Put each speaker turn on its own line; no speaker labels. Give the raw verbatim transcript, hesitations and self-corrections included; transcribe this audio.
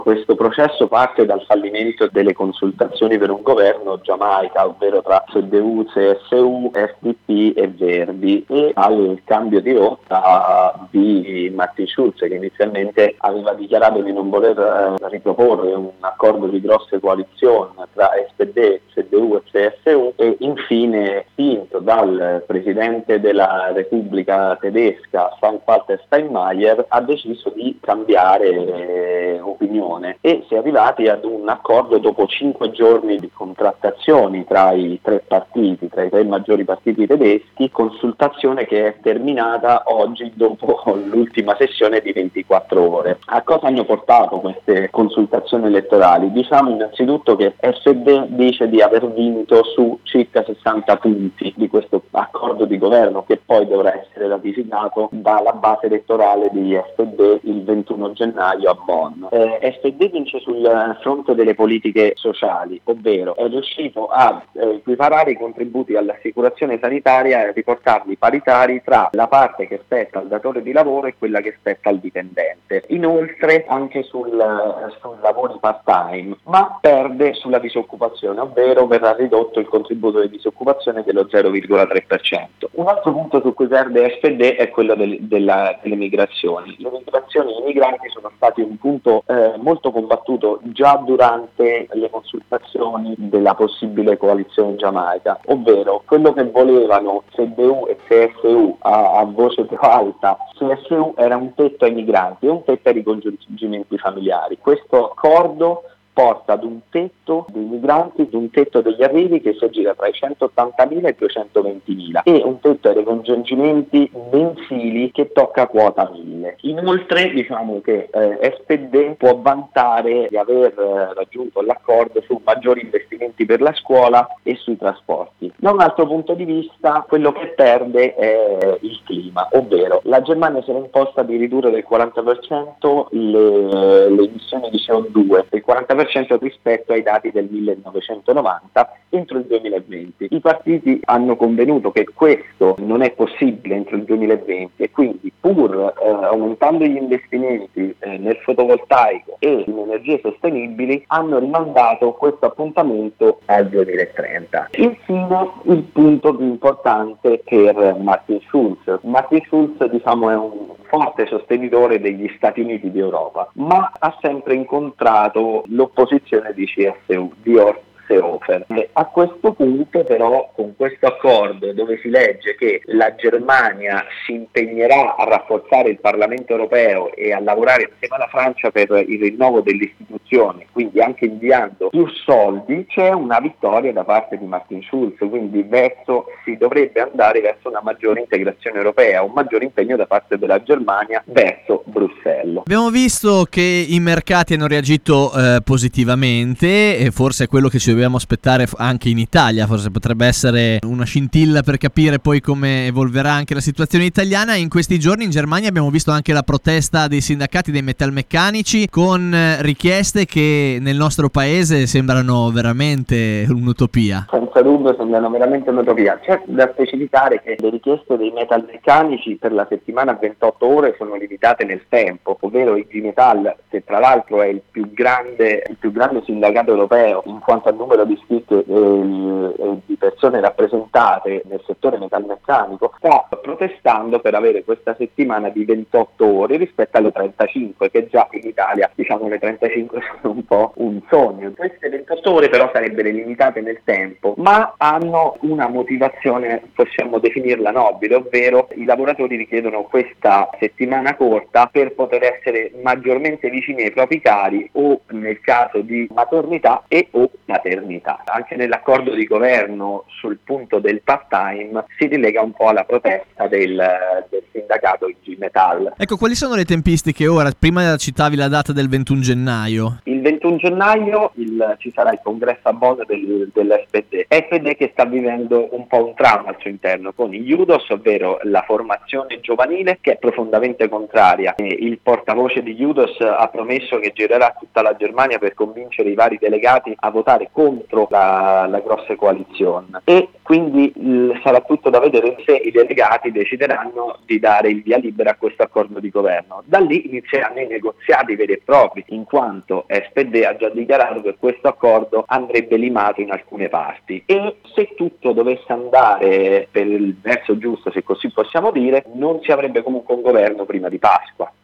Questo processo parte dal fallimento delle consultazioni per un governo Giamaica, ovvero tra C D U, C S U, F D P e Verdi, e al cambio di rotta di Martin Schulz, che inizialmente aveva dichiarato di non voler eh, riproporre un accordo di grosse coalizioni tra S P D, C D U e C S U, e infine spinto dal presidente della Repubblica tedesca Frank-Walter Steinmeier ha deciso di cambiare eh, opinione, e si è arrivati ad un accordo dopo cinque giorni di contrattazioni tra i tre partiti, tra i tre maggiori partiti tedeschi, consultazione che è terminata oggi dopo l'ultima sessione di ventiquattro ore. A cosa hanno portato queste consultazioni elettorali? Diciamo innanzitutto che S P D dice di aver vinto su circa sessanta punti di questo accordo di governo, che poi dovrà essere ratificato dalla base elettorale di S P D il ventuno gennaio a Bonn. Eh, S P D vince sul fronte delle politiche sociali, ovvero è riuscito a eh, equiparare i contributi all'assicurazione sanitaria e a riportarli paritari tra la parte che spetta al datore di lavoro e quella che spetta al dipendente. Inoltre anche sul, sul lavoro part-time, ma perde sulla disoccupazione, ovvero verrà ridotto il contributo di disoccupazione dello zero virgola tre per cento. Un altro punto su cui perde S P D è quello del, della, delle migrazioni. Le migrazioni e i migranti sono stati un punto eh, molto combattuto già durante le consultazioni della possibile coalizione giamaica, ovvero quello che volevano C D U e C S U a, a voce più alta. C S U era un tetto ai migranti e un tetto ai ricongiungimenti familiari. Questo accordo porta ad un tetto dei migranti, ad un tetto degli arrivi che si aggira tra i centottantamila e i duecentoventimila, e un tetto ai ricongiungimenti mensili che tocca quota mille. Inoltre diciamo che eh, S P D può vantare di aver eh, raggiunto l'accordo su maggiori investimenti per la scuola e sui trasporti. Da un altro punto di vista, quello che perde è il clima, ovvero la Germania si era imposta di ridurre del quaranta per cento le, le emissioni di C O due, del quaranta per cento rispetto ai dati del millenovecentonovanta entro il duemilaventi. I partiti hanno convenuto che questo non è possibile entro il duemilaventi, e quindi pur eh, aumentando gli investimenti eh, nel fotovoltaico e in energie sostenibili hanno rimandato questo appuntamento al duemilatrenta. Infine il punto più importante per Martin Schulz. Martin Schulz diciamo è un forte sostenitore degli Stati Uniti d'Europa, ma ha sempre incontrato l'opposizione di C S U, di Horst Seehofer. E a questo punto però, con questo accordo dove si legge che la Germania si impegnerà a rafforzare il Parlamento europeo e a lavorare insieme alla Francia per il rinnovo delle istituzioni, quindi anche inviando più soldi, c'è una vittoria da parte di Martin Schulz, quindi verso, si dovrebbe andare verso una maggiore integrazione europea, un maggiore impegno da parte della Germania verso Bruxelles.
Abbiamo visto che i mercati hanno reagito eh, positivamente, e forse è quello che ci dobbiamo aspettare anche in Italia. Forse potrebbe essere una scintilla per capire poi come evolverà anche la situazione italiana. In questi giorni in Germania abbiamo visto anche la protesta dei sindacati dei metalmeccanici, con richieste che nel nostro paese sembrano veramente un'utopia.
Senza dubbio sembrano veramente un'utopia. C'è da specificare che le richieste dei metalmeccanici per la settimana a ventotto ore sono limitate nel tempo, ovvero I G Metall, che tra l'altro è il più grande, il più grande sindacato europeo in quanto a numero di iscritti e, e di persone rappresentate nel settore metalmeccanico, sta protestando per avere questa settimana di ventotto ore rispetto alle trentacinque, che già in Italia diciamo le trentacinque sono un po' un sogno. Queste ventotto ore però sarebbero limitate nel tempo, ma hanno una motivazione, possiamo definirla nobile, ovvero i lavoratori richiedono questa settimana corta per poter essere maggiormente vicini ai propri cari, o nel caso di maternità e o maternità. Anche nell'accordo di governo sul punto del part-time si rilega un po' alla protesta del, del sindacato I G Metall.
Ecco, quali sono le tempistiche ora? Prima citavi la data del ventuno gennaio.
Il il ventuno gennaio il, ci sarà il congresso a Bonn del, dell'S P D. S P D che sta vivendo un po' un trauma al suo interno con i Judos, ovvero la formazione giovanile che è profondamente contraria. E il portavoce di Judos ha promesso che girerà tutta la Germania per convincere i vari delegati a votare contro la, la grossa coalizione, e quindi il, sarà tutto da vedere se i delegati decideranno di dare il via libera a questo accordo di governo. Da lì inizieranno i negoziati veri e propri, in quanto S P D ha già dichiarato che questo accordo andrebbe limato in alcune parti, e se tutto dovesse andare per il verso giusto, se così possiamo dire, non si avrebbe comunque un governo prima di Pasqua.